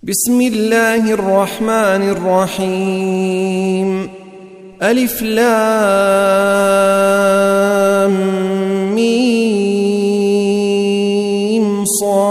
بسم الله الرحمن الرحيم. ألف لام ميم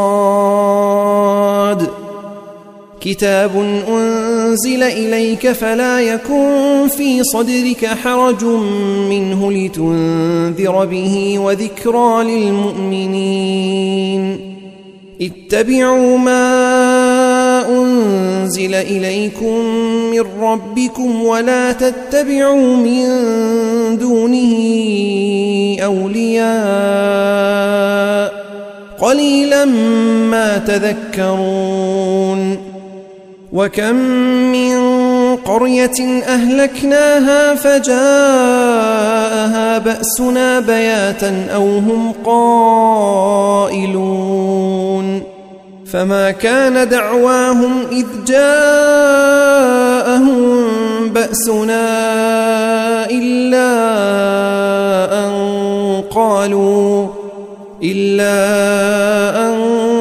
صاد. كتاب أنزل إليك فلا يكن في صدرك حرج منه لتنذر به وذكرى للمؤمنين. اتبعوا ما أنزل إليكم من ربكم ولا تتبعوا من دونه أولياء قليلا ما تذكرون. وكم من قرية أهلكناها فجاءها بأسنا بياتا أو هم قائلون. فما كان دعواهم إذ جاءهم بأسنا إلا أن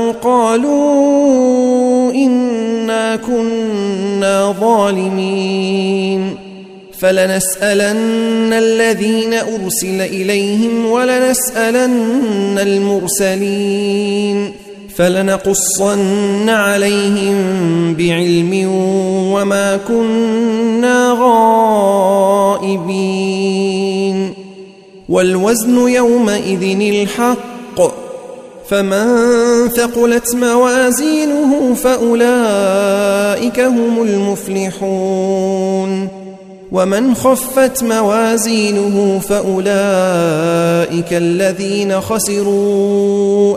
قالوا إنا كنا ظالمين. فلنسألن الذين أرسل إليهم ولنسألن المرسلين فلنقصن عليهم بعلم وما كنا غائبين. والوزن يومئذ الحق فمن ثقلت موازينه فأولئك هم المفلحون ومن خفت موازينه فأولئك الذين خسروا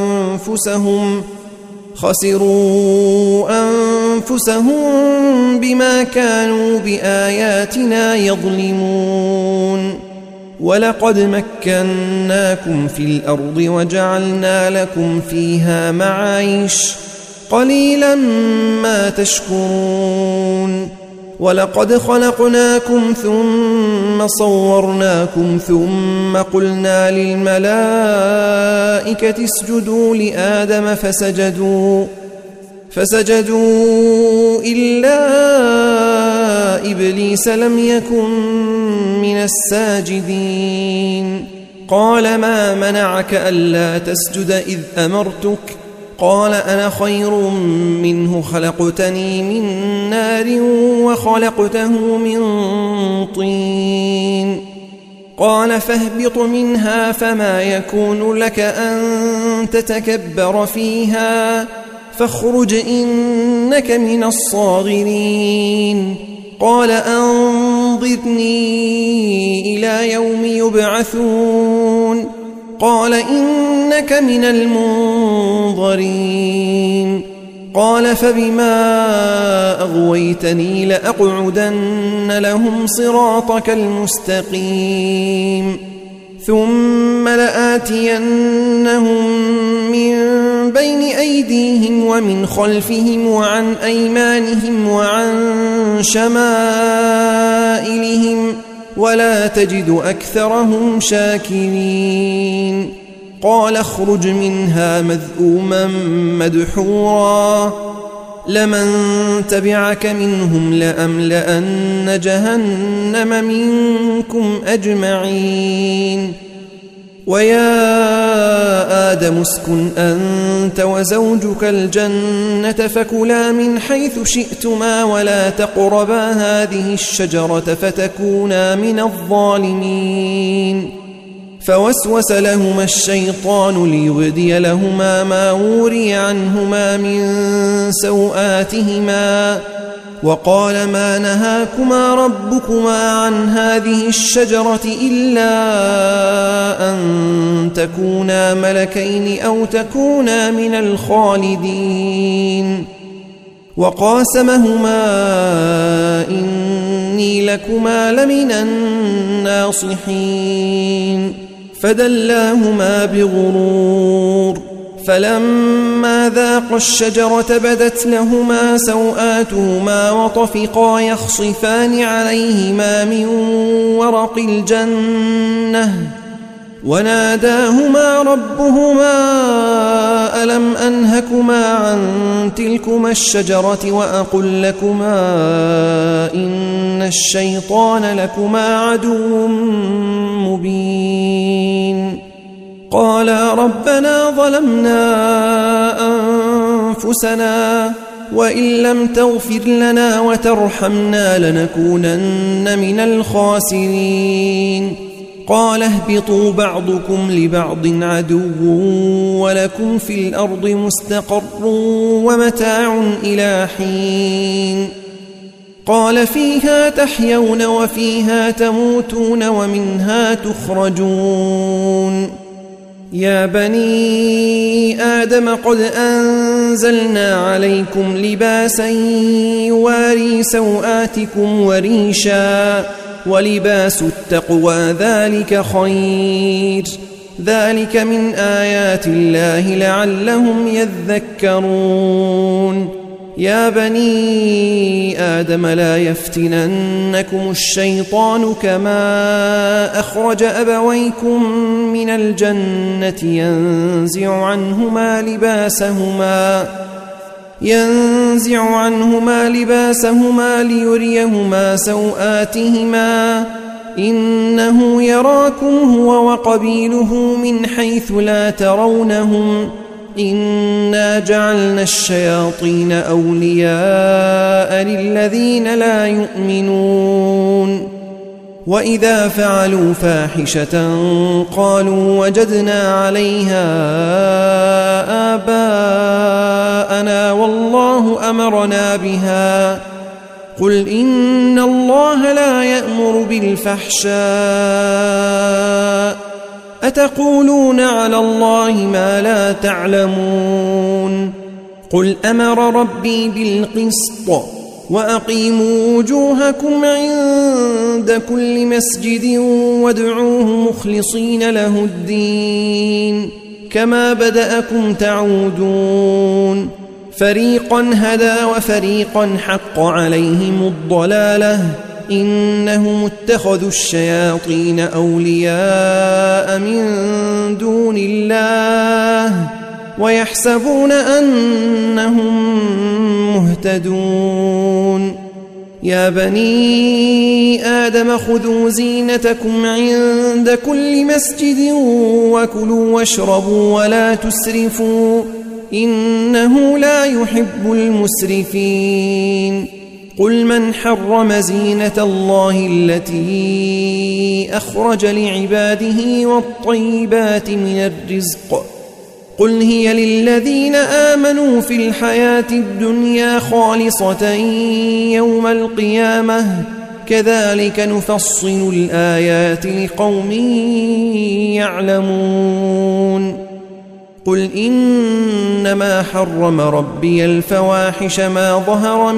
أنفسهم بما كانوا بآياتنا يظلمون. ولقد مكناكم في الأرض وجعلنا لكم فيها معايش قليلا ما تشكرون. ولقد خلقناكم ثم صورناكم ثم قلنا للملائكة اسجدوا لآدم فسجدوا إلا إبليس لم يكن من الساجدين. قال ما منعك ألا تسجد إذ أمرتك؟ قال أنا خير منه خلقتني من نار وخلقته من طين. قال فاهبط منها فما يكون لك أن تتكبر فيها فاخرج إنك من الصاغرين. قال أنظرني إلى يوم يبعثون. قال إنك من المنظرين. قال فبما أغويتني لأقعدن لهم صراطك المستقيم ثم لآتينهم من بين أيديهم ومن خلفهم وعن أيمانهم وعن شمائلهم ولا تجد أكثرهم شاكرين. قال اخرج منها مذءوما مدحورا لمن تبعك منهم لأملأن جهنم منكم أجمعين. ويا آدم اسكن أنت وزوجك الجنة فكلا من حيث شئتما ولا تقربا هذه الشجرة فتكونا من الظالمين. فوسوس لهما الشيطان ليبدي لهما ما وري عنهما من سوآتهما وقال ما نهاكما ربكما عن هذه الشجرة إلا أن تكونا ملكين أو تكونا من الخالدين. وقاسمهما إني لكما لمن الناصحين. فدلاهما بغرور فلما ذاقا الشجرة بدت لهما سوآتهما وطفقا يخصفان عليهما من ورق الجنة وناداهما ربهما ألم أنهكما عن تلكما الشجرة وأقل لكما إن الشيطان لكما عدو مبين قالا ربنا ظلمنا أنفسنا وإن لم تغفر لنا وترحمنا لنكونن من الخاسرين قال اهبطوا بعضكم لبعض عدو ولكم في الأرض مستقر ومتاع إلى حين قال فيها تحيون وفيها تموتون ومنها تخرجون يا بني آدم قد أنزلنا عليكم لباسا يواري سوآتكم وريشا ولباس التقوى ذلك خير ذلك من آيات الله لعلهم يذكرون يا بني آدم لا يفتننكم الشيطان كما أخرج أبويكم من الجنة ينزع عنهما لباسهما ليريهما سوآتهما إنه يراكم هو وقبيله من حيث لا ترونهم إنا جعلنا الشياطين أولياء للذين لا يؤمنون وإذا فعلوا فاحشة قالوا وجدنا عليها آباءنا والله أمرنا بها قل إن الله لا يأمر بالفحشاء أتقولون على الله ما لا تعلمون قل أمر ربي بالقسط وأقيموا وجوهكم عند كل مسجد وادعوه مخلصين له الدين كما بدأكم تعودون فريقا هدى وفريقا حق عليهم الضلالة إنهم اتخذوا الشياطين أولياء من دون الله ويحسبون أنهم مهتدون يا بني آدم خذوا زينتكم عند كل مسجد وكلوا واشربوا ولا تسرفوا إنه لا يحب المسرفين قل من حرم زينة الله التي أخرج لعباده والطيبات من الرزق قل هي للذين آمنوا في الحياة الدنيا خالصة يوم القيامة كذلك نفصل الآيات لقوم يعلمون قل إنما حرم ربي الفواحش ما ظهر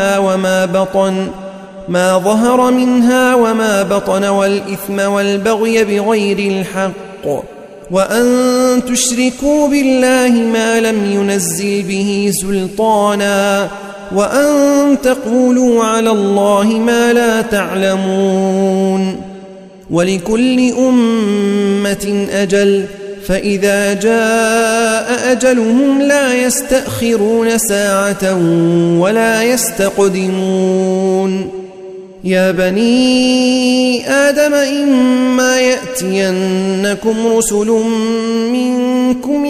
منها وما بطن والإثم والبغي بغير الحق وأن تشركوا بالله ما لم ينزل به سلطانا وأن تقولوا على الله ما لا تعلمون ولكل أمة أجل فإذا جاء أجلهم لا يستأخرون ساعة ولا يستقدمون يا بني آدم إما يأتينكم رسل منكم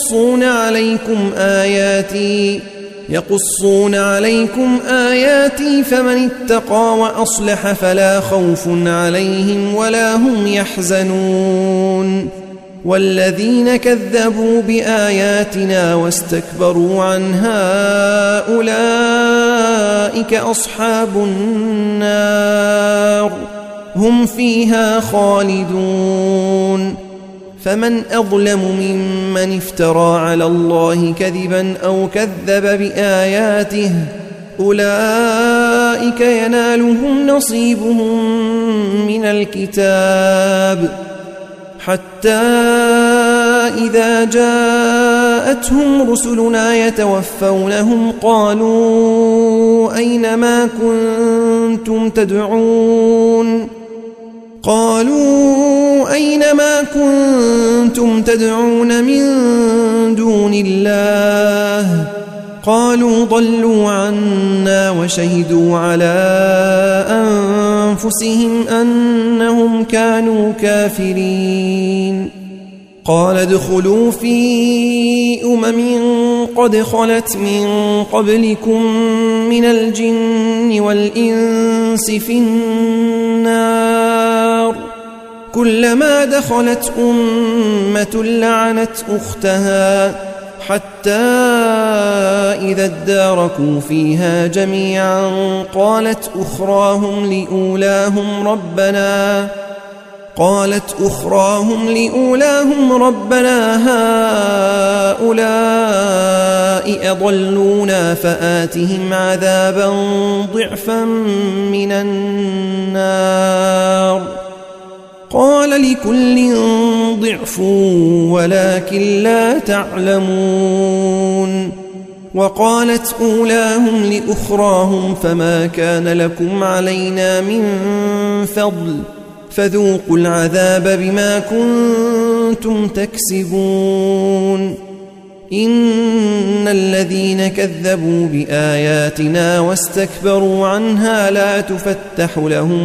يقصون عليكم آياتي فمن اتقى وأصلح فلا خوف عليهم ولا هم يحزنون والذين كذبوا بآياتنا واستكبروا عنها أولئك أصحاب النار هم فيها خالدون فمن أظلم ممن افترى على الله كذبا أو كذب بآياته أولئك ينالهم نصيبهم من الكتاب حتى إذا جاءتهم رسلنا يتوفونهم قالوا أين ما كنتم تدعون قالوا أين ما كنتم تدعون من دون الله قالوا ضلوا عنا وشهدوا على أنفسهم أنهم كانوا كافرين قال ادخلوا في قد خلت من قبلكم من الجن والإنس في النار كلما دخلت أمة لعنت أختها حتى إذا اداركوا فيها جميعا قالت أخراهم لأولاهم ربنا هؤلاء أضلونا فآتهم عذابا ضعفا من النار قال لكل ضعف ولكن لا تعلمون وقالت أولاهم لأخراهم فما كان لكم علينا من فضل فذوقوا العذاب بما كنتم تكسبون إن الذين كذبوا بآياتنا واستكبروا عنها لا تفتح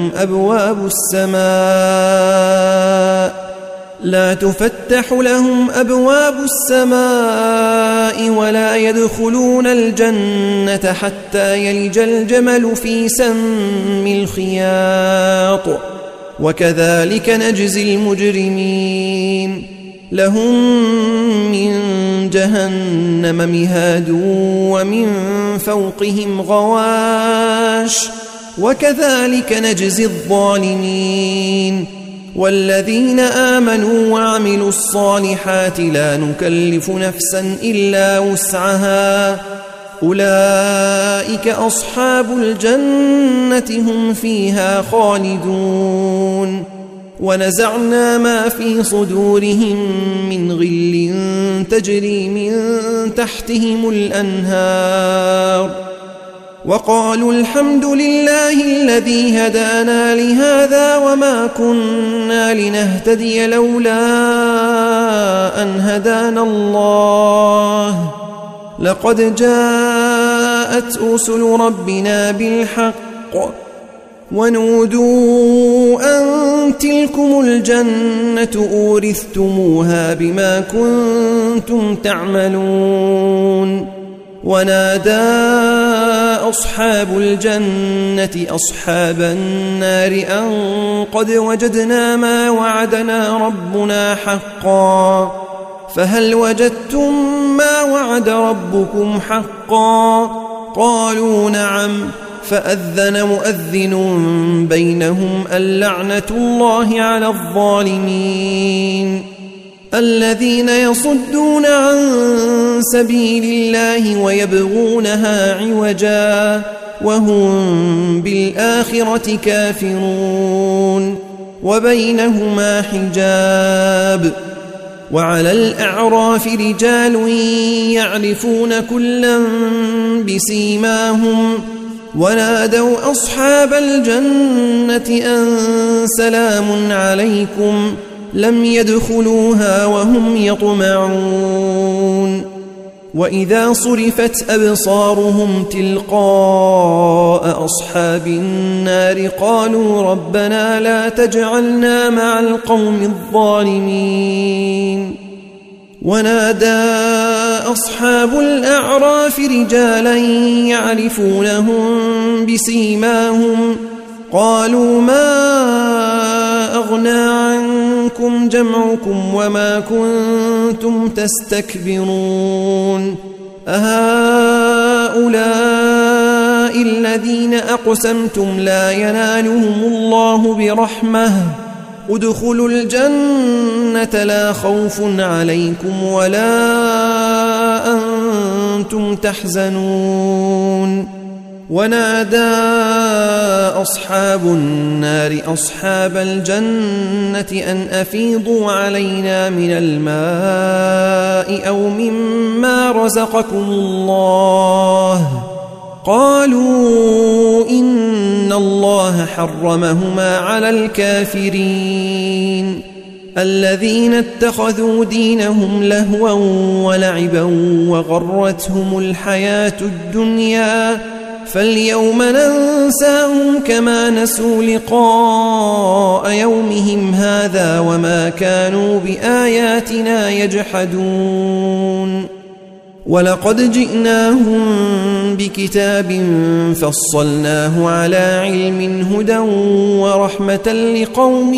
لهم أبواب السماء ولا يدخلون الجنة حتى يلج الجمل في سم الخياط وكذلك نجزي المجرمين لهم من جهنم مهاد ومن فوقهم غواش وكذلك نجزي الظالمين والذين آمنوا وعملوا الصالحات لا نكلف نفسا إلا وسعها أولئك أصحاب الجنة هم فيها خالدون ونزعنا ما في صدورهم من غل تجري من تحتهم الأنهار وقالوا الحمد لله الذي هدانا لهذا وما كنا لنهتدي لولا أن هدانا الله لقد جاءت رسل ربنا بالحق ونودوا أن تلكم الجنة أورثتموها بما كنتم تعملون ونادى أصحاب الجنة أصحاب النار أن قد وجدنا ما وعدنا ربنا حقا فهل وجدتم ما وعد ربكم حقا قالوا نعم فأذن مؤذن بينهم اللعنة الله على الظالمين الذين يصدون عن سبيل الله ويبغونها عوجا وهم بالآخرة كافرون وبينهما حجاب وعلى الأعراف رجال يعرفون كلا بسيماهم ونادوا أصحاب الجنة أن سلام عليكم لم يدخلوها وهم يطمعون وإذا صرفت أبصارهم تلقاء أصحاب النار قالوا ربنا لا تجعلنا مع القوم الظالمين ونادى أصحاب الأعراف رجالا يعرفونهم بسيماهم قالوا ما أغنى عنكم جمعكم وما كنتم تستكبرون أهؤلاء الذين أقسمتم لا ينالهم الله برحمة ادخلوا الجنة لا خوف عليكم ولا أنتم تحزنون ونادى أصحاب النار أصحاب الجنة أن أفيضوا علينا من الماء أو مما رزقكم الله قالوا إن الله حرمهما على الكافرين الذين اتخذوا دينهم لهوا ولعبا وغرتهم الحياة الدنيا فاليوم ننساهم كما نسوا لقاء يومهم هذا وما كانوا بآياتنا يجحدون ولقد جئناهم بكتاب فصلناه على علم هدى ورحمة لقوم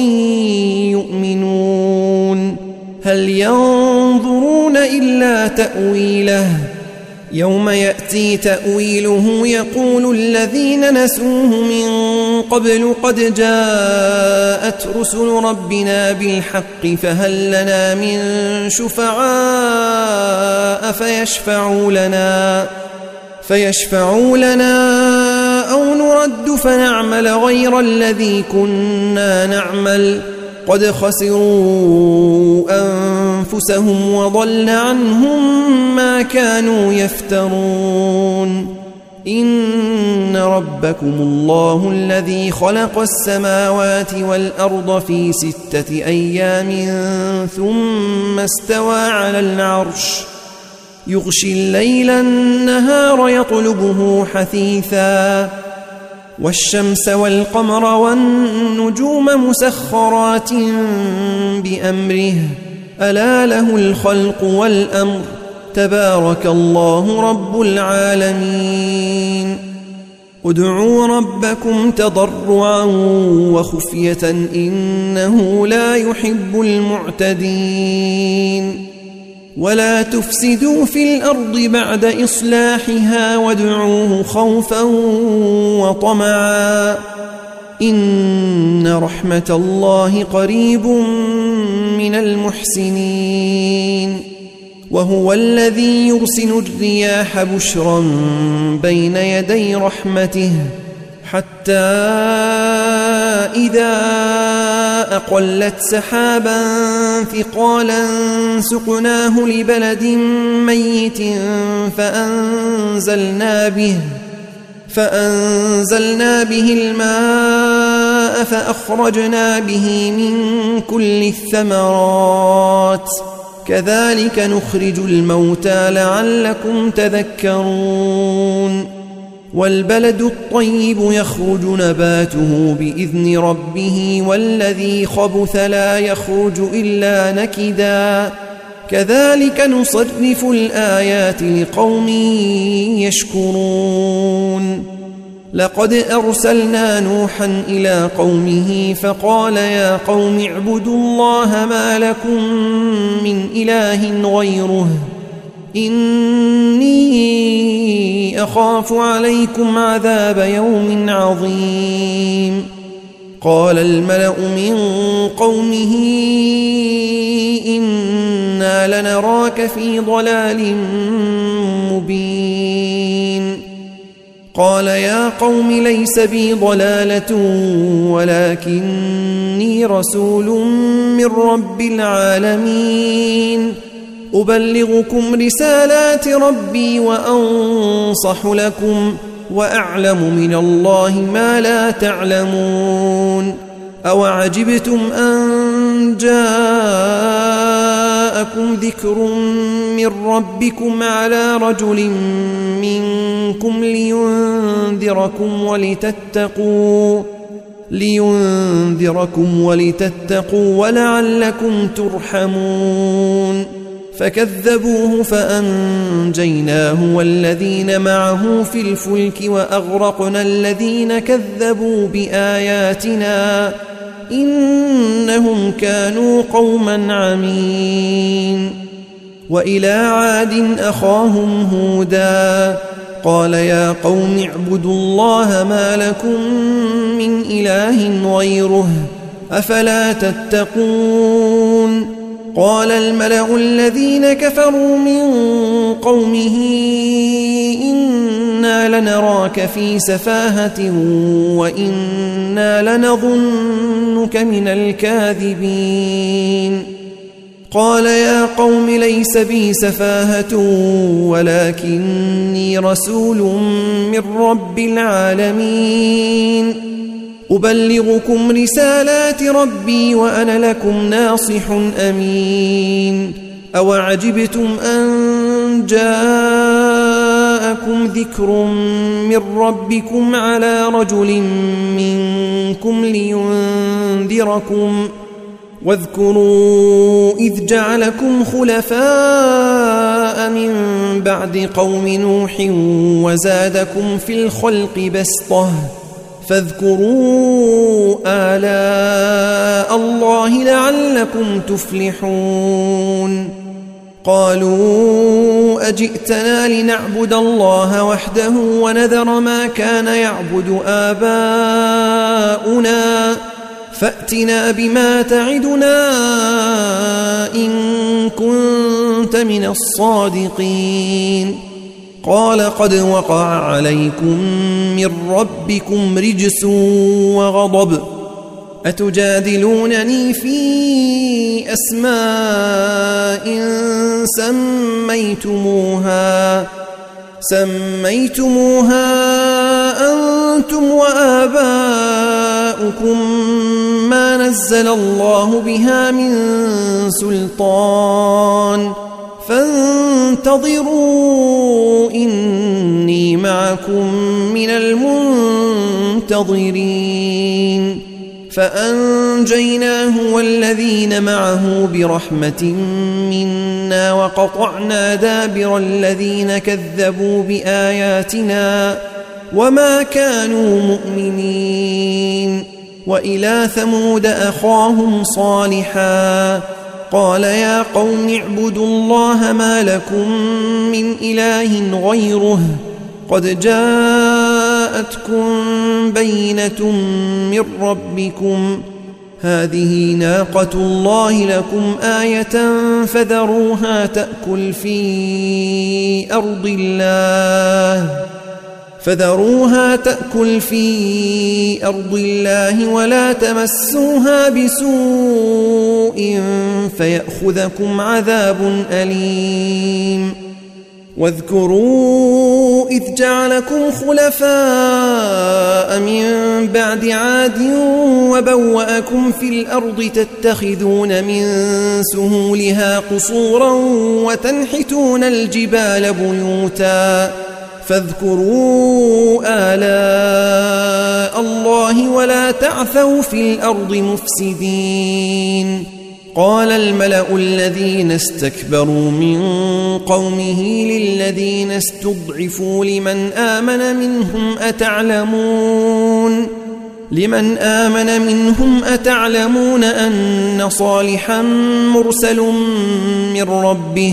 يؤمنون هل ينظرون إلا تأويله يوم يأتي تأويله يقول الذين نسوه من قبل قد جاءت رسل ربنا بالحق فهل لنا من شفعاء فيشفعوا لنا أو نرد فنعمل غير الذي كنا نعمل قد خسروا أنفسهم وضل عنهم ما كانوا يفترون إن ربكم الله الذي خلق السماوات والأرض في 6 أيام ثم استوى على العرش يغشي الليل النهار يطلبه حثيثا والشمس والقمر والنجوم مسخرات بأمره ألا له الخلق والأمر تبارك الله رب العالمين ادعوا ربكم تضرعا وخفية إنه لا يحب المعتدين ولا تفسدوا في الأرض بعد إصلاحها وادعوه خوفا وطمعا إن رحمة الله قريب من المحسنين وهو الذي يرسل الرياح بشرا بين يدي رحمته حتى إذا أقلت سحابا ثقالا سقناه لبلد ميت فأنزلنا به الماء فأخرجنا به من كل الثمرات كذلك نخرج الموتى لعلكم تذكرون والبلد الطيب يخرج نباته بإذن ربه والذي خبث لا يخرج إلا نكدا كذلك نصرف الآيات لقوم يشكرون لقد أرسلنا نوحا إلى قومه فقال يا قوم اعبدوا الله ما لكم من إله غيره إني أخاف عليكم عذاب يوم عظيم قال الملأ من قومه إنا لنراك في ضلال مبين قال يا قوم ليس بي ضلالة ولكني رسول من رب العالمين أبلغكم رسالات ربي وأنصح لكم وأعلم من الله ما لا تعلمون أوعجبتم أن جاءكم ذكر من ربكم على رجل منكم لينذركم ولتتقوا ولعلكم ترحمون فكذبوه فأنجيناه والذين معه في الفلك وأغرقنا الذين كذبوا بآياتنا إنهم كانوا قوما عمين وإلى عاد أخاهم هودا قال يا قوم اعبدوا الله ما لكم من إله غيره أفلا تتقون قال الملأ الذين كفروا من قومه إنا لنراك في سفاهة وإنا لنظنك من الكاذبين قال يا قوم ليس بي سفاهة ولكني رسول من رب العالمين أبلغكم رسالات ربي وأنا لكم ناصح أمين أوعجبتم أن جاءكم ذكر من ربكم على رجل منكم لينذركم واذكروا إذ جعلكم خلفاء من بعد قوم نوح وزادكم في الخلق بسطة فاذكروا آلاء الله لعلكم تفلحون قالوا أجئتنا لنعبد الله وحده ونذر ما كان يعبد آباؤنا فأتنا بما تعدنا إن كنت من الصادقين قال قد وقع عليكم من ربكم رجس وغضب أتجادلونني في أسماء سميتموها أنتم وآباؤكم ما نزل الله بها من سلطان فانتظروا إني معكم من المنتظرين فأنجيناه والذين معه برحمة منا وقطعنا دابر الذين كذبوا بآياتنا وما كانوا مؤمنين وإلى ثمود أخاهم صالحا قال يا قوم اعبدوا الله ما لكم من إله غيره قد جاءتكم بينة من ربكم هذه ناقة الله لكم آية فذروها تأكل في أرض الله ولا تمسوها بسوء فيأخذكم عذاب أليم واذكروا إذ جعلكم خلفاء من بعد عاد وبوأكم في الأرض تتخذون من سهولها قصورا وتنحتون الجبال بيوتا فاذكروا آلاء الله ولا تعثوا في الأرض مفسدين قال الملأ الذين استكبروا من قومه للذين استضعفوا لمن آمن منهم أتعلمون أن صالحا مرسل من ربه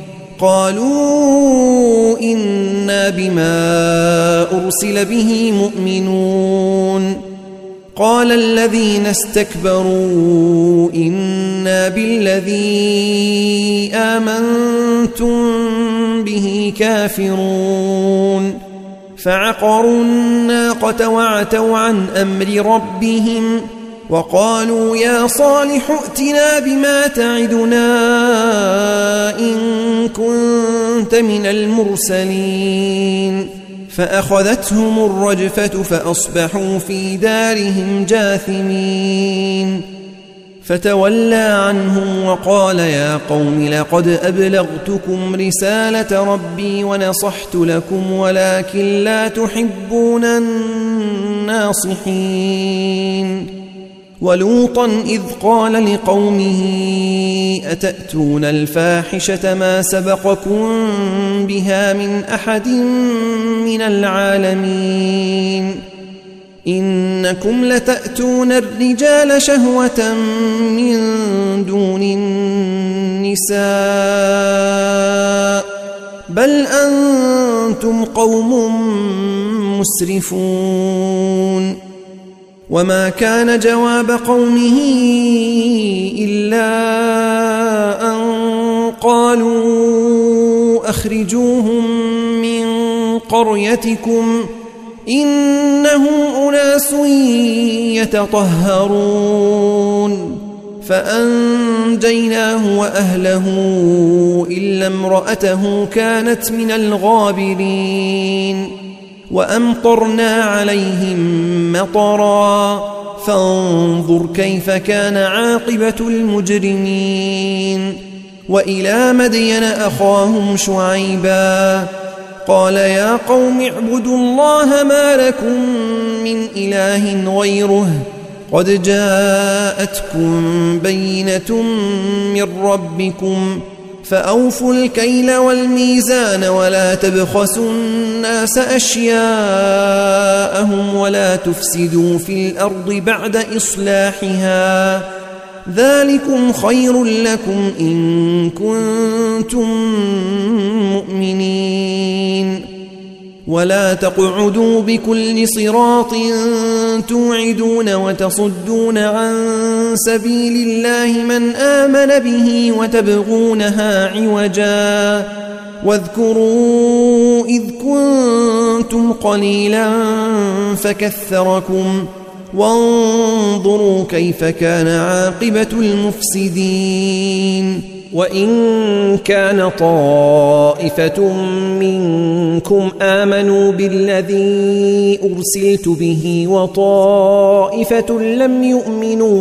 قالوا إنا بما أرسل به مؤمنون قال الذين استكبروا إنا بالذي آمنتم به كافرون فعقروا الناقة وعتوا عن أمر ربهم وقالوا يا صالح ائتنا بما تعدنا إن كنت من المرسلين فأخذتهم الرجفة فأصبحوا في دارهم جاثمين فتولى عنهم وقال يا قوم لقد أبلغتكم رسالة ربي ونصحت لكم ولكن لا تحبون الناصحين ولوطا إذ قال لقومه أتأتون الفاحشة ما سبقكم بها من أحد من العالمين إنكم لتأتون الرجال شهوة من دون النساء بل أنتم قوم مسرفون وما كان جواب قومه إلا أن قالوا أخرجوهم من قريتكم إنهم أناس يتطهرون فأنجيناه وأهله إلا امرأته كانت من الغابرين وأمطرنا عليهم مطرا فانظر كيف كان عاقبة المجرمين وإلى مدين أخاهم شعيبا قال يا قوم اعبدوا الله ما لكم من إله غيره قد جاءتكم بينة من ربكم فأوفوا الكيل والميزان ولا تبخسوا الناس أشياءهم ولا تفسدوا في الأرض بعد إصلاحها ذلكم خير لكم إن كنتم مؤمنين ولا تقعدوا بكل صراط توعدون وتصدون عن سبيل الله من آمن به وتبغونها عوجا واذكروا إذ كنتم قليلا فكثركم وانظروا كيف كان عاقبة المفسدين وإن كان طائفة منكم آمنوا بالذي أرسلت به وطائفة لم يؤمنوا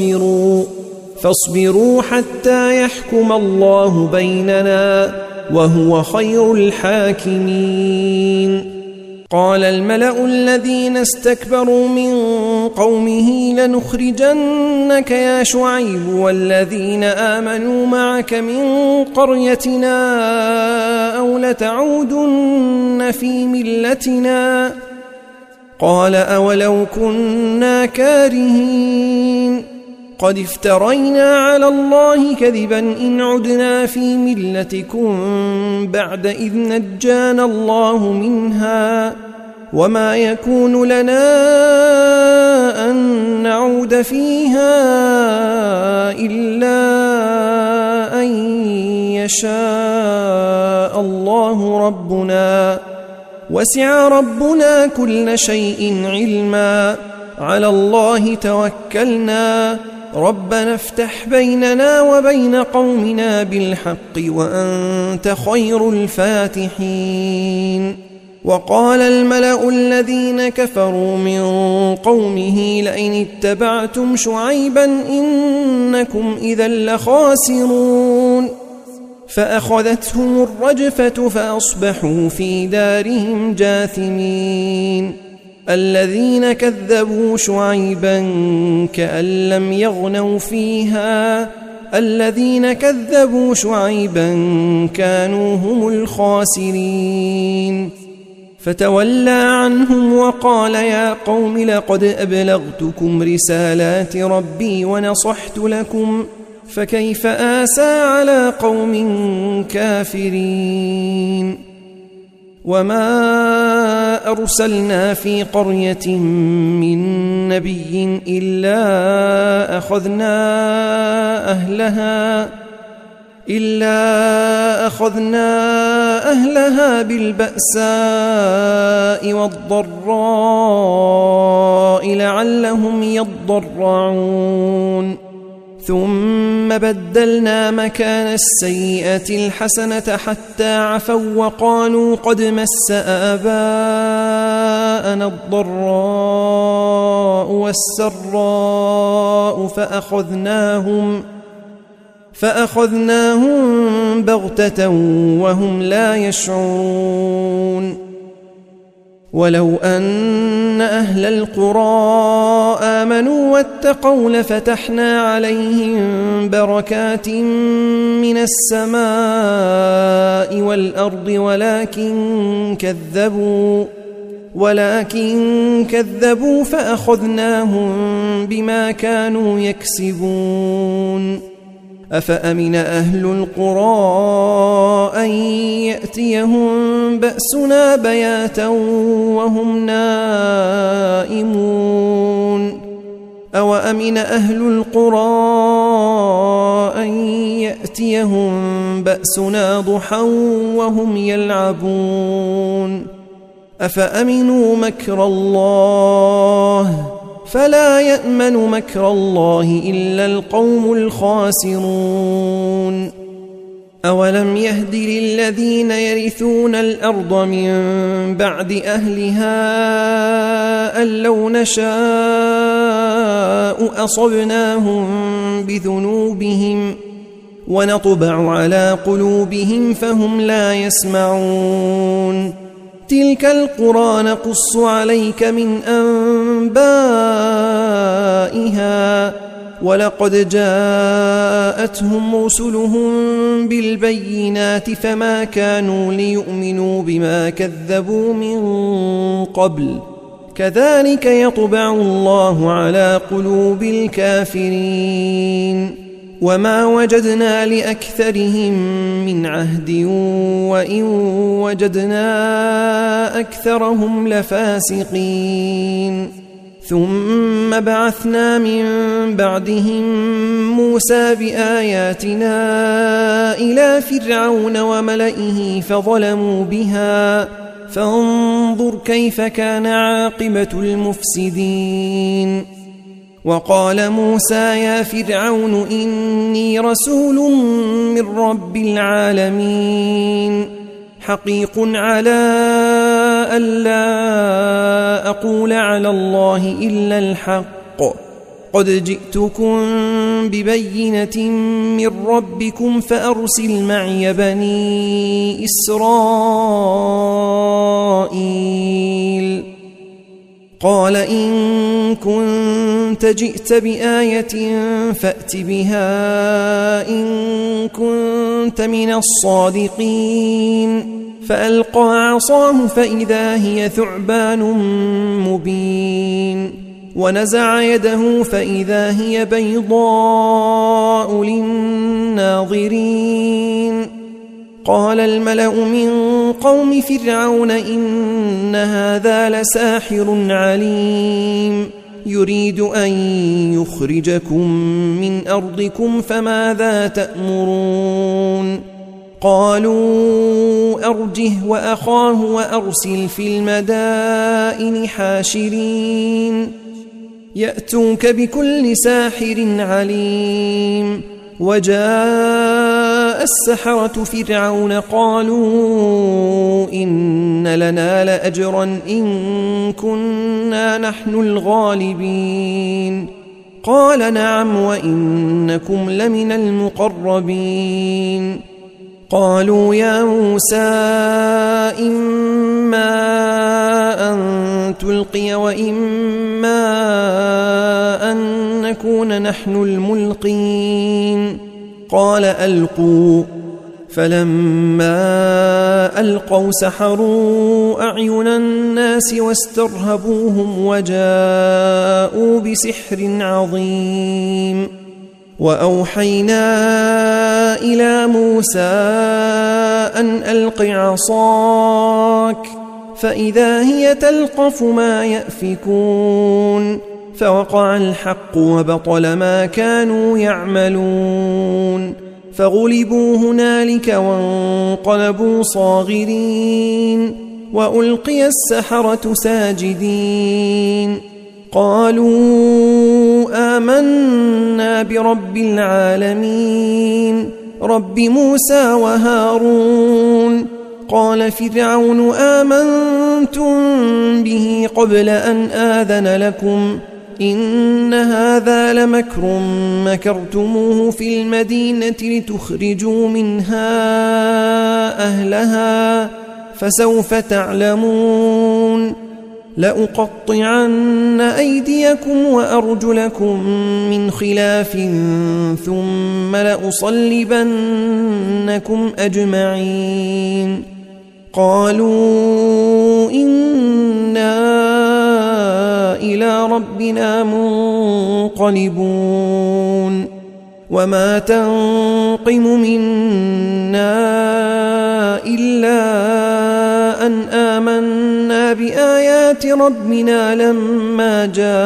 فاصبروا حتى يحكم الله بيننا وهو خير الحاكمين قال الملأ الذين استكبروا من قومه لنخرجنك يا شعيب والذين آمنوا معك من قريتنا أو لتعودن في ملتنا قال أولو كنا كارهين قد افترينا على الله كذبا إن عدنا في ملتكم بعد إذ نجانا الله منها وما يكون لنا أن نعود فيها إلا أن يشاء الله ربنا وسع ربنا كل شيء علما على الله توكلنا ربنا افتح بيننا وبين قومنا بالحق وأنت خير الفاتحين وقال الملأ الذين كفروا من قومه لئن اتبعتم شعيبا إنكم إذا لخاسرون فأخذتهم الرجفة فأصبحوا في دارهم جاثمين الذين كذبوا شعيبا كأن لم يغنوا فيها الذين كذبوا شعيبا كانوا هم الخاسرين فتولى عنهم وقال يا قوم لقد أبلغتكم رسالات ربي ونصحت لكم فكيف آسى على قوم كافرين وما أرسلنا في قرية من نبي إلا أخذنا أهلها بالبأساء والضراء لعلهم يضرعون ثم بدلنا مكان السيئة الحسنة حتى عفوا وقالوا قد مس آباءنا الضراء والسراء فأخذناهم بغتة وهم لا يشعرون ولو أن أهل القرى آمنوا واتقوا لفتحنا عليهم بركات من السماء والأرض ولكن كذبوا فأخذناهم بما كانوا يكسبون أفأمن أهل القرى أن يأتيهم بأسنا بياتا وهم نائمون أوأمن أهل القرى أن يأتيهم بأسنا ضحى وهم يلعبون أفأمنوا مكر الله فلا يأمن مكر الله إلا القوم الخاسرون أولم يهد للذين يرثون الأرض من بعد أهلها أن لو نشاء أصبناهم بذنوبهم ونطبع على قلوبهم فهم لا يسمعون تلك القرى نقص عليك من أنبائها ولقد جاءتهم رسلهم بالبينات فما كانوا ليؤمنوا بما كذبوا من قبل كذلك يطبع الله على قلوب الكافرين وما وجدنا لأكثرهم من عهد وإن وجدنا أكثرهم لفاسقين ثم بعثنا من بعدهم موسى بآياتنا إلى فرعون وملئه فظلموا بها فانظر كيف كان عاقبة المفسدين وقال موسى يا فرعون إني رسول من رب العالمين حقيق على ألا أقول على الله إلا الحق قد جئتكم ببينة من ربكم فأرسل معي بني إسرائيل قال إن كنت جئت بآية فأت بها إن كنت من الصادقين فألقى عصاه فإذا هي ثعبان مبين ونزع يده فإذا هي بيضاء للناظرين قال الملأ من قوم فرعون إن هذا لساحر عليم يريد أن يخرجكم من أرضكم فماذا تأمرون قالوا أرجه وأخاه وأرسل في المدائن حاشرين يأتوك بكل ساحر عليم وجاء السحرة فرعون قالوا إن لنا لأجرا إن كنا نحن الغالبين قال نعم وإنكم لمن المقربين قالوا يا موسى إما أن تلقي وإما أن نكون نحن الملقين قال ألقوا فلما ألقوا سحروا أعين الناس واسترهبوهم وجاءوا بسحر عظيم وأوحينا إلى موسى أن ألق عصاك فإذا هي تلقف ما يأفكون فوقع الحق وبطل ما كانوا يعملون فغلبوا هنالك وانقلبوا صاغرين وألقي السحرة ساجدين قالوا آمنا برب العالمين رب موسى وهارون قال فرعون آمنتم به قبل أن آذن لكم إن هذا لمكر مكرتموه في المدينة لتخرجوا منها أهلها فسوف تعلمون لأقطعن أيديكم وأرجلكم من خلاف ثم لأصلبنكم أجمعين قالوا إنا إلى ربنا منقلبون وما تنقم منا إلا أن آمنا بآيات ربنا لما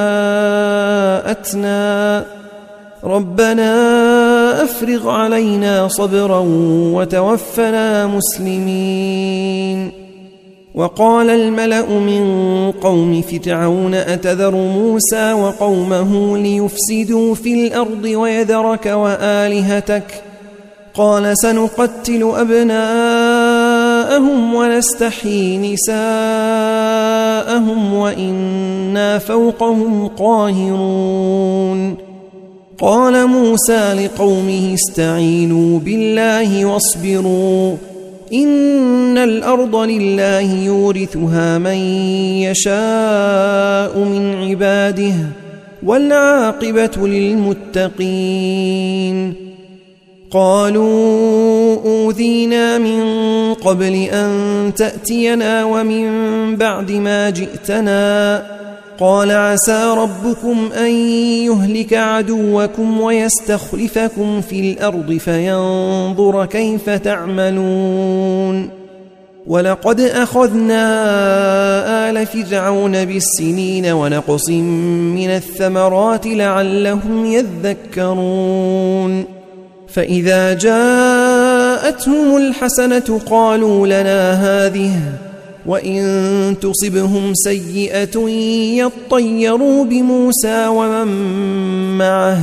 جاءتنا ربنا أفرغ علينا صبرا وتوفنا مسلمين وقال الملأ من قوم فرعون أتذر موسى وقومه ليفسدوا في الأرض ويذرك وآلهتك قال سنقتل أبناءهم ونستحيي نساءهم وإنا فوقهم قاهرون قال موسى لقومه استعينوا بالله واصبروا إن الأرض لله يورثها من يشاء من عباده والعاقبة للمتقين قالوا أوذينا من قبل أن تأتينا ومن بعد ما جئتنا قال عسى ربكم أن يهلك عدوكم ويستخلفكم في الأرض فينظر كيف تعملون ولقد أخذنا آل فرعون بالسنين ونقص من الثمرات لعلهم يذكرون فإذا جاءتهم الحسنة قالوا لنا هذه وإن تصبهم سيئة يطيروا بموسى ومن معه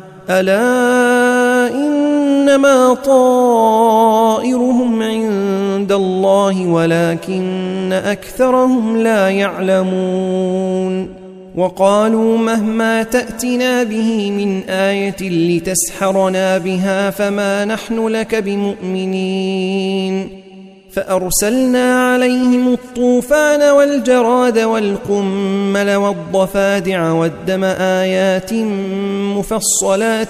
ألا إنما طائرهم عند الله ولكن أكثرهم لا يعلمون وقالوا مهما تأتنا به من آية لتسحرنا بها فما نحن لك بمؤمنين فأرسلنا عليهم الطوفان والجراد والقمل والضفادع والدم آيات مفصلات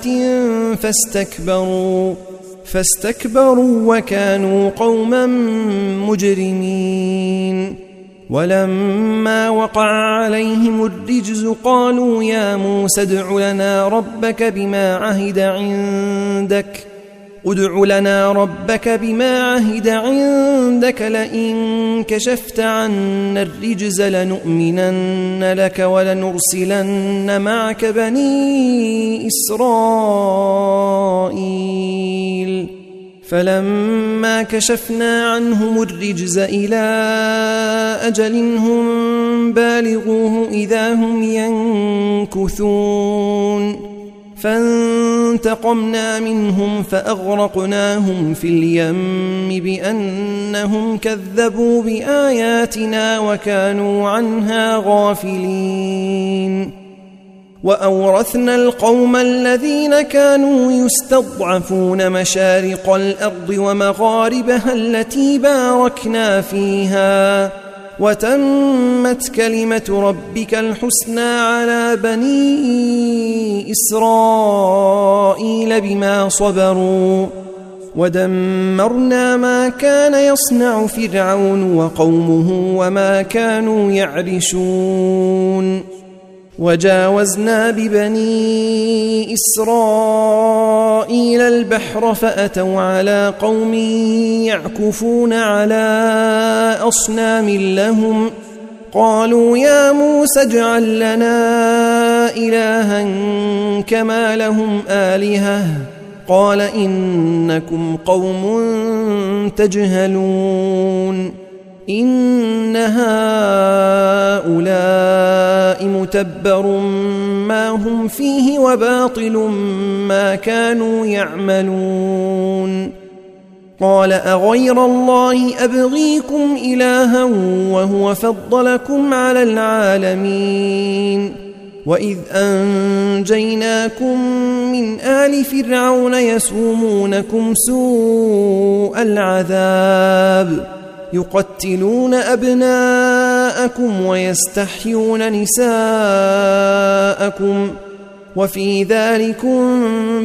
فاستكبروا وكانوا قوما مجرمين ولما وقع عليهم الرجز قالوا يا موسى ادع لنا ربك بما عهد عندك لئن كشفت عنا الرجز لنؤمنن لك ولنرسلن معك بني إسرائيل فلما كشفنا عنهم الرجز إلى أجل هم بالغوه إذا هم ينكثون فانتقمنا منهم فأغرقناهم في اليم بأنهم كذبوا بآياتنا وكانوا عنها غافلين وأورثنا القوم الذين كانوا يستضعفون مشارق الأرض ومغاربها التي باركنا فيها وتمت كلمة ربك الحسنى على بني إسرائيل بما صبروا ودمرنا ما كان يصنع فرعون وقومه وما كانوا يعرشون وجاوزنا ببني إسرائيل البحر فأتوا على قوم يعكفون على أصنام لهم قالوا يا موسى اجعل لنا إلها كما لهم آلهة قال إنكم قوم تجهلون إن هؤلاء متبر ما هم فيه وباطل ما كانوا يعملون قال أغير الله أبغيكم إلها وهو فضلكم على العالمين وإذ أنجيناكم من آل فرعون يسومونكم سوء العذاب يقتلون أبناءكم ويستحيون نساءكم وفي ذلكم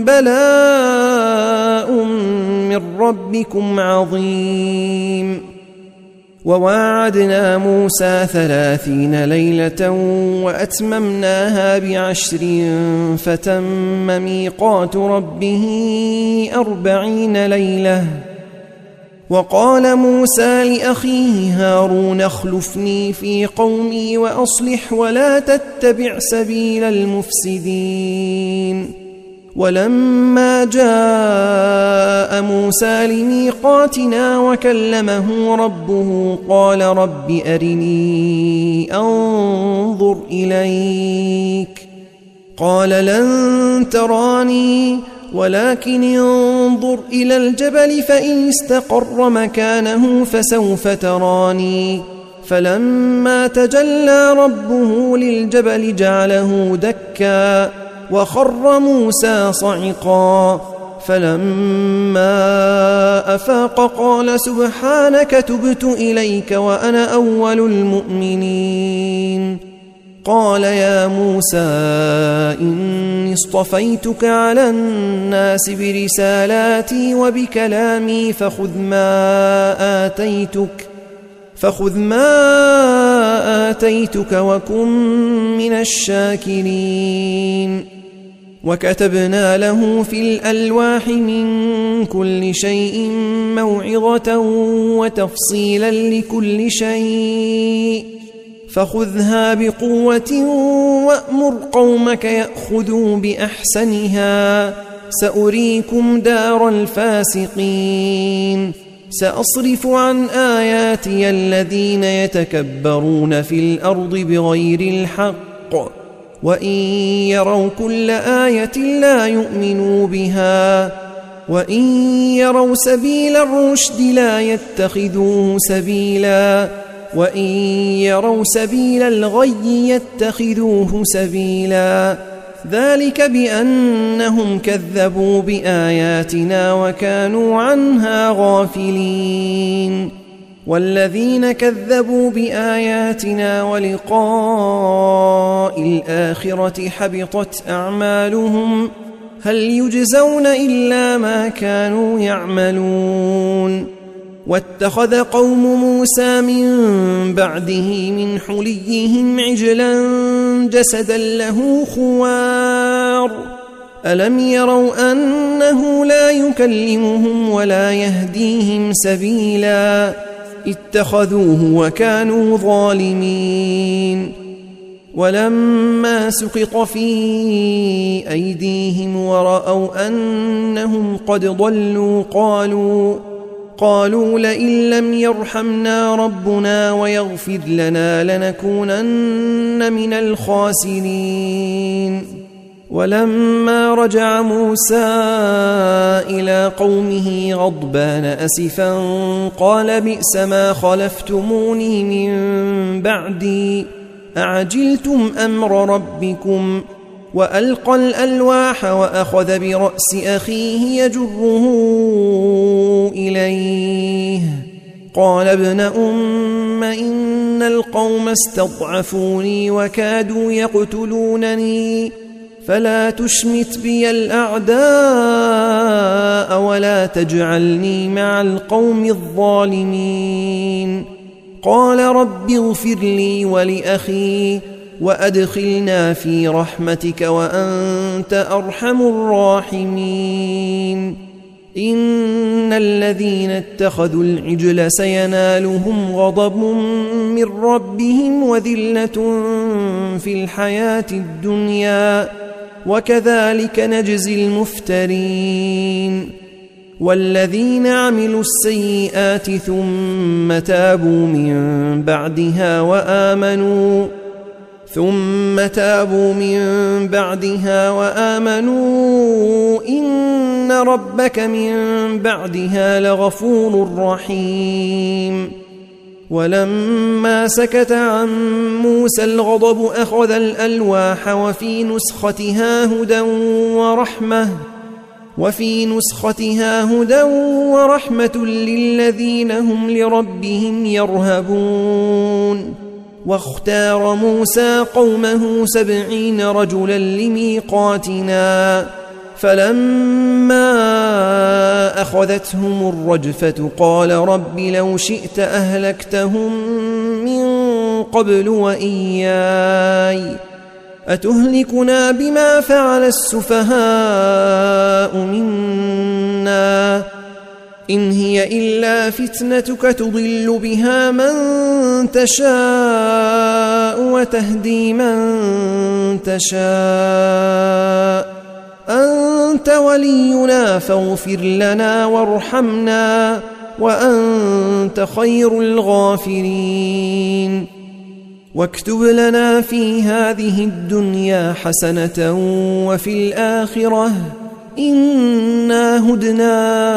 بلاء من ربكم عظيم وواعدنا موسى 30 ليلة وأتممناها ب10 فتم ميقات ربه 40 ليلة وقال موسى لأخيه هارون اخلفني في قومي وأصلح ولا تتبع سبيل المفسدين ولما جاء موسى لميقاتنا وكلمه ربه قال رب أرني أنظر إليك قال لن تراني ولكن انظر إلى الجبل فإن استقر مكانه فسوف تراني فلما تجلى ربه للجبل جعله دكا وخر موسى صعقا فلما أفاق قال سبحانك تبت إليك وأنا أول المؤمنين قال يا موسى إني اصطفيتك على الناس برسالاتي وبكلامي فخذ ما آتيتك وكن من الشاكرين وكتبنا له في الألواح من كل شيء موعظة وتفصيلا لكل شيء فخذها بقوة وأمر قومك يأخذوا بأحسنها سأريكم دار الفاسقين سأصرف عن آياتي الذين يتكبرون في الأرض بغير الحق وإن يروا كل آية لا يؤمنوا بها وإن يروا سبيل الرشد لا يتخذوه سبيلا وإن يروا سبيل الغي يتخذوه سبيلا ذلك بأنهم كذبوا بآياتنا وكانوا عنها غافلين والذين كذبوا بآياتنا ولقاء الآخرة حبطت أعمالهم هل يجزون إلا ما كانوا يعملون واتخذ قوم موسى من بعده من حليهم عجلا جسدا له خوار ألم يروا أنه لا يكلمهم ولا يهديهم سبيلا اتخذوه وكانوا ظالمين ولما سقط في أيديهم ورأوا أنهم قد ضلوا قالوا لئن لم يرحمنا ربنا ويغفر لنا لنكونن من الخاسرين ولما رجع موسى إلى قومه غضبان أسفا قال بئس ما خلفتموني من بعدي أعجلتم أمر ربكم وألقى الألواح وأخذ برأس أخيه يجره إليه قال ابن أم إن القوم استضعفوني وكادوا يقتلونني فلا تشمت بي الأعداء ولا تجعلني مع القوم الظالمين قال رب اغفر لي ولأخي وأدخلنا في رحمتك وأنت أرحم الراحمين إن الذين اتخذوا العجل سينالهم غضب من ربهم وذلة في الحياة الدنيا وكذلك نجزي المفترين والذين عملوا السيئات ثم تابوا من بعدها وآمنوا إن ربك من بعدها لغفور رحيم ولما سكت عن موسى الغضب أخذ الألواح وفي نسختها هدى ورحمة للذين هم لربهم يرهبون واختار موسى قومه 70 رجلا لميقاتنا فلما أخذتهم الرجفة قال رب لو شئت أهلكتهم من قبل وإياي أتهلكنا بما فعل السفهاء منا إن هي إلا فتنتك تضل بها من تشاء وتهدي من تشاء أنت أنت ولينا فاغفر لنا وارحمنا وأنت خير الغافرين. واكتب لنا في هذه الدنيا حسنة وفي الآخرة إنا هدنا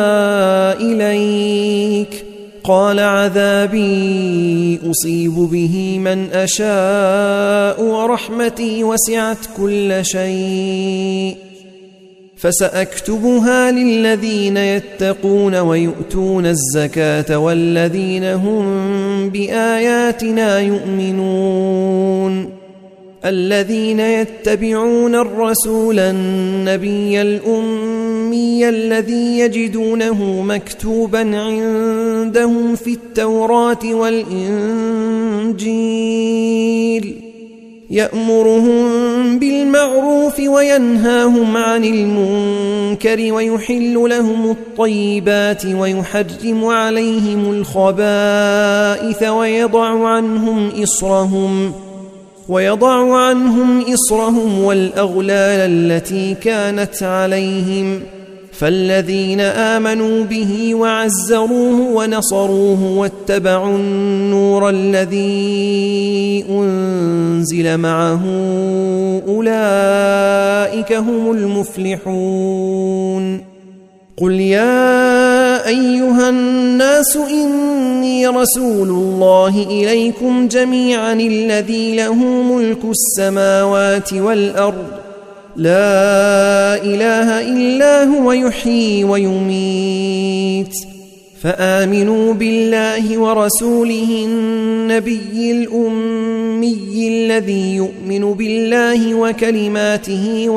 إليك. قال عذابي أصيب به من أشاء ورحمتي وسعت كل شيء فسأكتبها للذين يتقون ويؤتون الزكاة والذين هم بآياتنا يؤمنون الذين يتبعون الرسول النبي الأمي الذي يجدونه مكتوبا عندهم في التوراة والإنجيل يأمرهم بالمعروف وينهاهم عن المنكر ويحل لهم الطيبات ويحرم عليهم الخبائث ويضع عنهم إصرهم والأغلال التي كانت عليهم فالذين آمنوا به وعزروه ونصروه واتبعوا النور الذي أنزل معه أولئك هم المفلحون. قل يا أيها الناس إني رسول الله إليكم جميعا الذي له ملك السماوات والأرض لا إله إلا هو يحيي ويميت فآمنوا بالله ورسوله النبي الأمي الذي يؤمن بالله وكلماته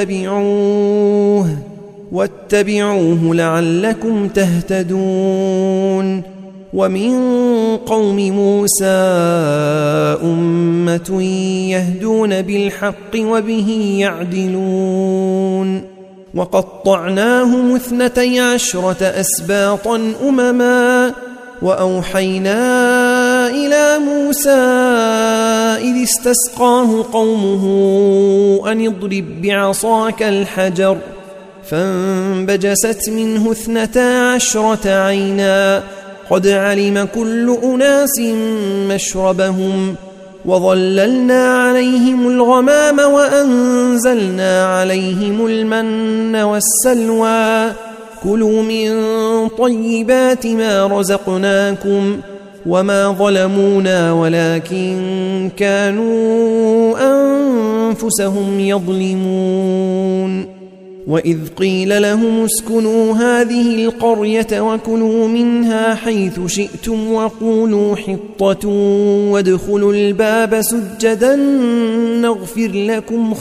واتبعوه لعلكم تهتدون. ومن قوم موسى أمة يهدون بالحق وبه يعدلون وقطعناهم 12 أسباطا أمما وأوحينا إلى موسى إذ استسقاه قومه أن اضرب بعصاك الحجر فانبجست منه 12 عينا قد علم كل أناس مشربهم وظللنا عليهم الغمام وأنزلنا عليهم المن والسلوى كلوا من طيبات ما رزقناكم وما ظلمونا ولكن كانوا أنفسهم يظلمون. وإذ قيل لهم اسكنوا هذه القرية وكلوا منها حيث شئتم وقولوا حطة وادخلوا الباب سجدا نغفر لكم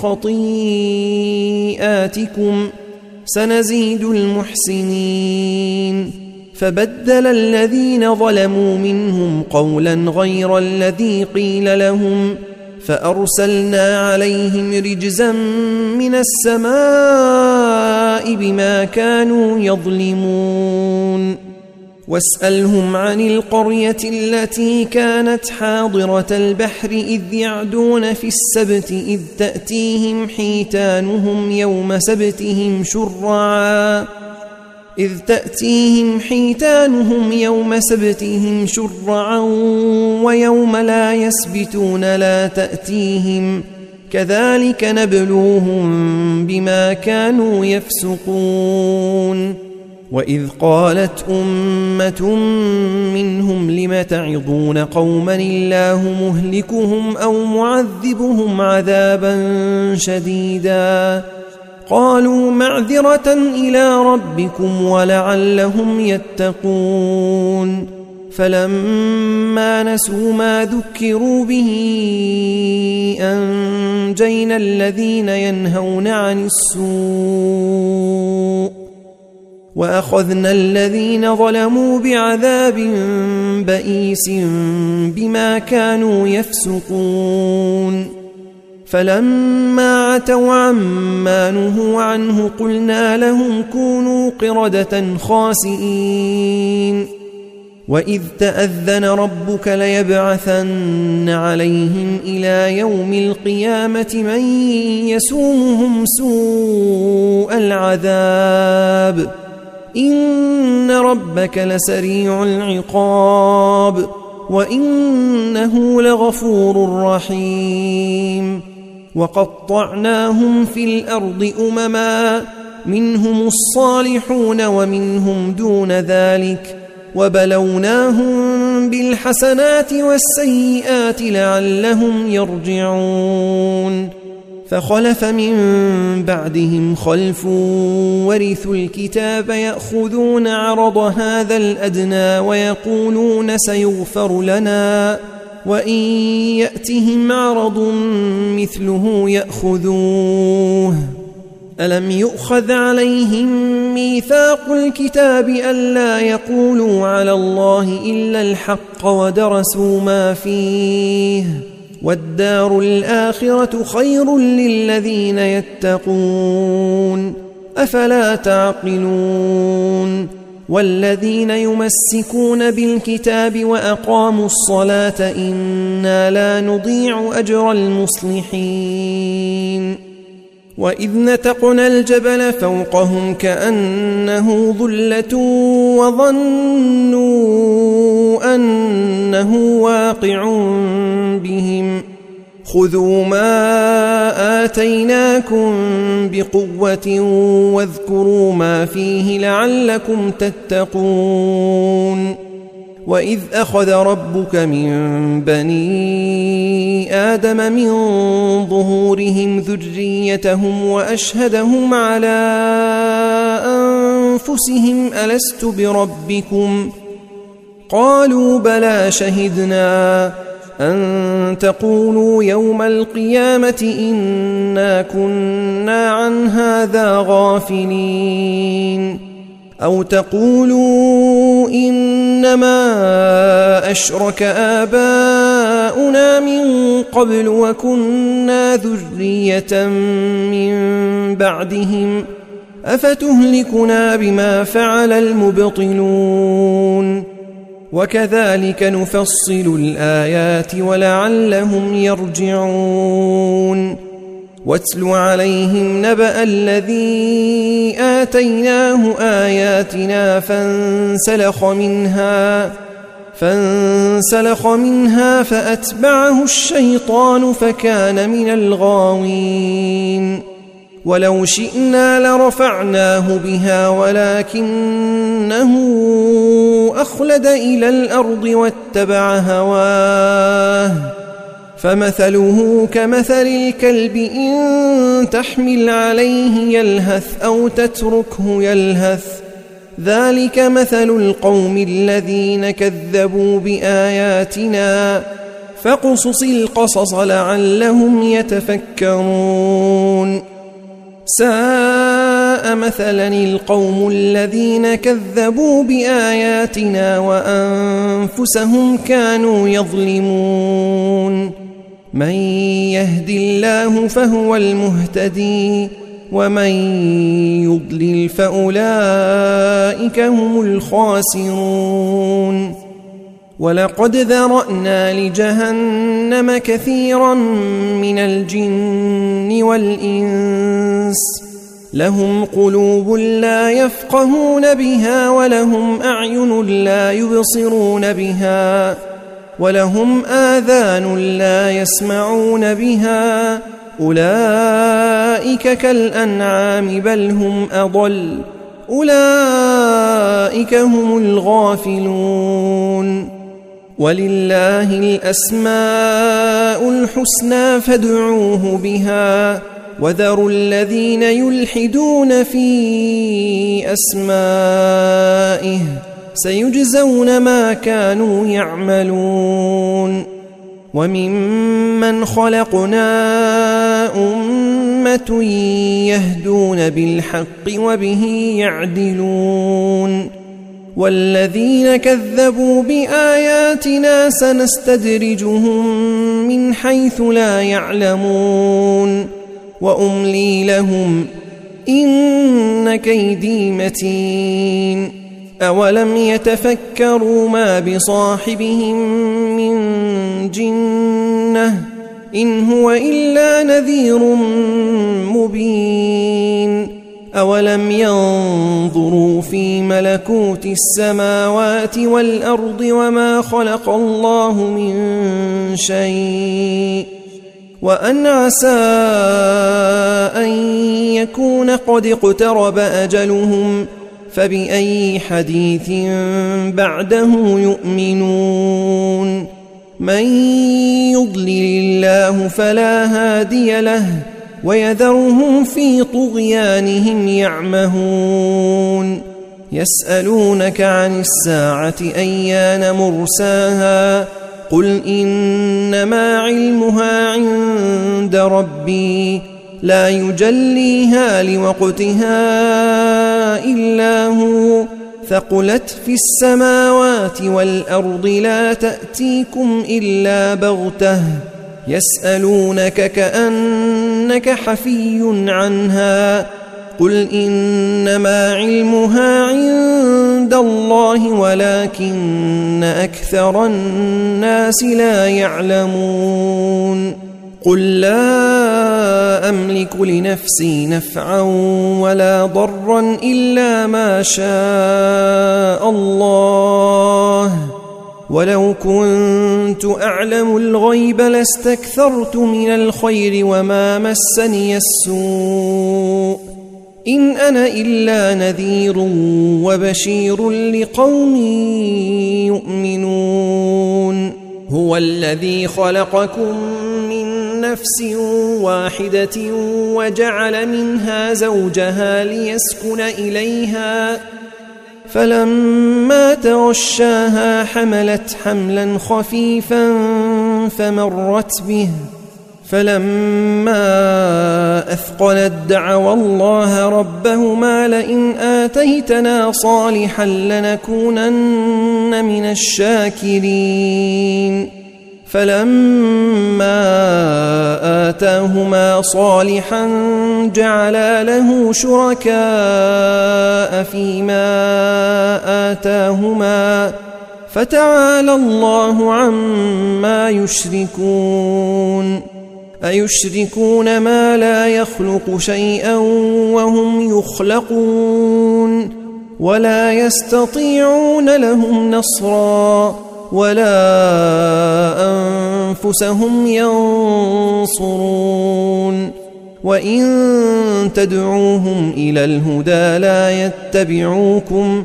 خطيئاتكم سنزيد المحسنين. فبدل الذين ظلموا منهم قولا غير الذي قيل لهم فأرسلنا عليهم رجزا من السماء بما كانوا يظلمون. واسألهم عن القرية التي كانت حاضرة البحر إذ يعدون في السبت إذ تأتيهم حيتانهم يوم سبتهم شرعا ويوم لا يسبتون لا تأتيهم كذلك نبلوهم بما كانوا يفسقون. وإذ قالت أمة منهم لم تعظون قوما الله مهلكهم أو معذبهم عذابا شديدا قالوا معذرة إلى ربكم ولعلهم يتقون. فلما نسوا ما ذكروا به أنجينا الذين ينهون عن السوء وأخذنا الذين ظلموا بعذاب بئيس بما كانوا يفسقون. فلما عتوا عما نهوا عنه قلنا لهم كونوا قردة خاسئين. وإذ تأذن ربك ليبعثن عليهم إلى يوم القيامة من يسومهم سوء العذاب إن ربك لسريع العقاب وإنه لغفور رحيم وقطعناهم في الأرض أمما منهم الصالحون ومنهم دون ذلك وبلوناهم بالحسنات والسيئات لعلهم يرجعون فخلف من بعدهم خلف ورثوا الكتاب يأخذون عرض هذا الأدنى ويقولون سيغفر لنا وإن يأتهم عرض مثله يأخذوه ألم يؤخذ عليهم ميثاق الكتاب ألا يقولوا على الله إلا الحق ودرسوا ما فيه والدار الآخرة خير للذين يتقون أفلا تعقلون والذين يمسكون بالكتاب وأقاموا الصلاة إنا لا نضيع أجر المصلحين وإذ نتقنا الجبل فوقهم كأنه ظلة وظنوا أنه واقع بهم خذوا ما آتيناكم بقوة واذكروا ما فيه لعلكم تتقون وإذ أخذ ربك من بني آدم من ظهورهم ذريتهم وأشهدهم على أنفسهم ألست بربكم قالوا بلى شهدنا أن تقولوا يوم القيامة إنا كنا عن هذا غافلين أو تقولوا إنما أشرك آباؤنا من قبل وكنا ذرية من بعدهم أفتهلكنا بما فعل المبطلون وكذلك نفصل الآيات ولعلهم يرجعون واتل عليهم نبأ الذي آتيناه آياتنا فانسلخ منها فأتبعه الشيطان فكان من الغاوين ولو شئنا لرفعناه بها ولكنه أخلد إلى الأرض واتبع هواه فمثله كمثل الكلب إن تحمل عليه يلهث أو تتركه يلهث ذلك مثل القوم الذين كذبوا بآياتنا فاقصص القصص لعلهم يتفكرون ساء مثلا القوم الذين كذبوا بآياتنا وأنفسهم كانوا يظلمون من يهد الله فهو المهتدي ومن يضلل فأولئك هم الخاسرون ولقد ذرأنا لجهنم كثيرا من الجن والإنس لهم قلوب لا يفقهون بها ولهم أعين لا يبصرون بها ولهم آذان لا يسمعون بها أولئك كالأنعام بل هم أضل أولئك هم الغافلون ولله الأسماء الحسنى فادعوه بها وذروا الذين يلحدون في أسمائه سيجزون ما كانوا يعملون وممن خلقنا أمة يهدون بالحق وبه يعدلون والذين كذبوا بآياتنا سنستدرجهم من حيث لا يعلمون وأملي لهم إن كيدي متين أولم يتفكروا ما بصاحبهم من جنة إن هو إلا نذير مبين أولم ينظروا في ملكوت السماوات والأرض وما خلق الله من شيء وأن عسى أن يكون قد اقترب أجلهم فبأي حديث بعده يؤمنون من يضلل الله فلا هادي له ويذرهم في طغيانهم يعمهون يسألونك عن الساعة أيان مرساها قل إنما علمها عند ربي لا يجليها لوقتها إلا هو ثقلت في السماوات والأرض لا تأتيكم إلا بغتة يسألونك كأنك حفي عنها قل إنما علمها عند الله ولكن أكثر الناس لا يعلمون قل لا أملك لنفسي نفعا ولا ضرا إلا ما شاء الله ولو كنت أعلم الغيب لاستكثرت من الخير وما مسني السوء إن أنا إلا نذير وبشير لقوم يؤمنون هو الذي خلقكم من نفس واحدة وجعل منها زوجها ليسكن إليها فلما تغشاها حملت حملا خفيفا فمرت به فلما أثقلت دعوا الله ربهما لئن آتيتنا صالحا لنكونن من الشاكرين فلما آتاهما صالحا جعلا له شركاء فيما آتاهما فتعالى الله عما يشركون أيشركون ما لا يخلق شيئا وهم يخلقون ولا يستطيعون لهم نصرا ولا أنفسهم ينصرون وإن تدعوهم إلى الهدى لا يتبعوكم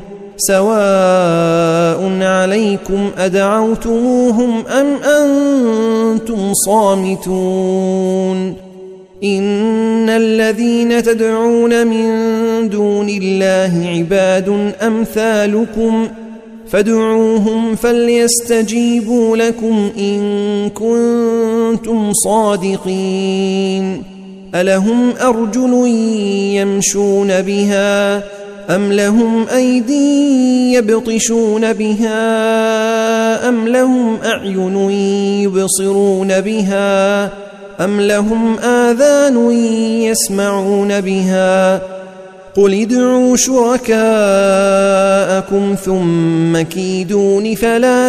سواء عليكم أدعوتموهم أم أنتم صامتون إن الذين تدعون من دون الله عباد أمثالكم فادعوهم فليستجيبوا لكم إن كنتم صادقين ألهم أرجل يمشون بها أم لهم أيدي يبطشون بها أم لهم أعين يبصرون بها أم لهم آذان يسمعون بها قل ادعوا شركاءكم ثم كيدون فلا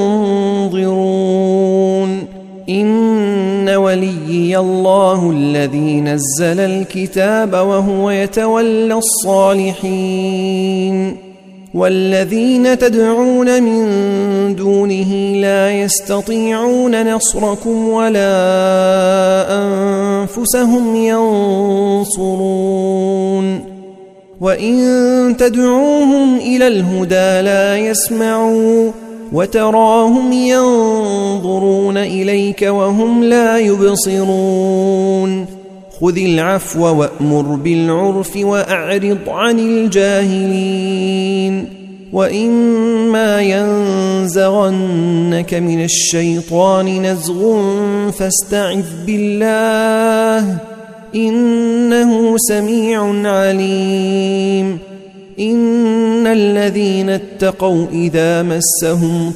تنظرون إن وليي الله الذي نزل الكتاب وهو يتولى الصالحين والذين تدعون من دونه لا يستطيعون نصركم ولا أنفسهم ينصرون وإن تدعوهم إلى الهدى لا يسمعوا وتراهم ينظرون إليك وهم لا يبصرون خذ العفو وأمر بالعرف وأعرض عن الجاهلين وإما ينزغنك من الشيطان نزغ فاستعذ بالله إنه سميع عليم إن الذين اتقوا إذا مسهم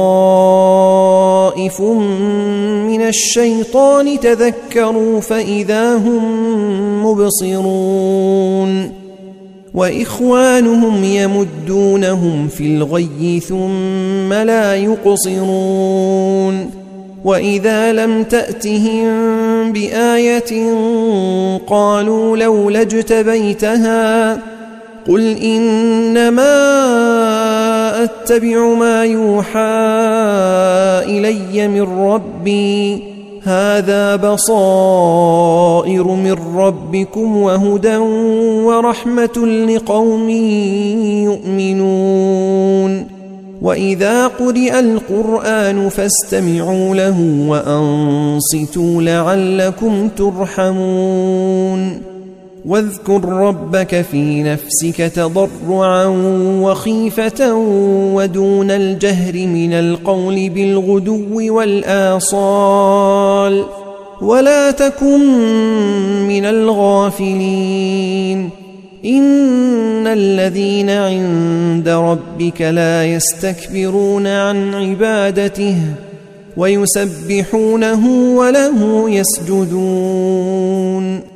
طائف من الشيطان تذكروا فإذا هم مبصرون وإخوانهم يمدونهم في الغي ثم لا يقصرون وإذا لم تأتهم بآية قالوا لولا اجتبيتها قل إنما أتبع ما يوحى إلي من ربي هذا بصائر من ربكم وهدى ورحمة لقوم يؤمنون وإذا قرئ القرآن فاستمعوا له وأنصتوا لعلكم ترحمون واذكر ربك في نفسك تضرعا وخيفة ودون الجهر من القول بالغدو والآصال ولا تكن من الغافلين إن الذين عند ربك لا يستكبرون عن عبادته ويسبحونه وله يسجدون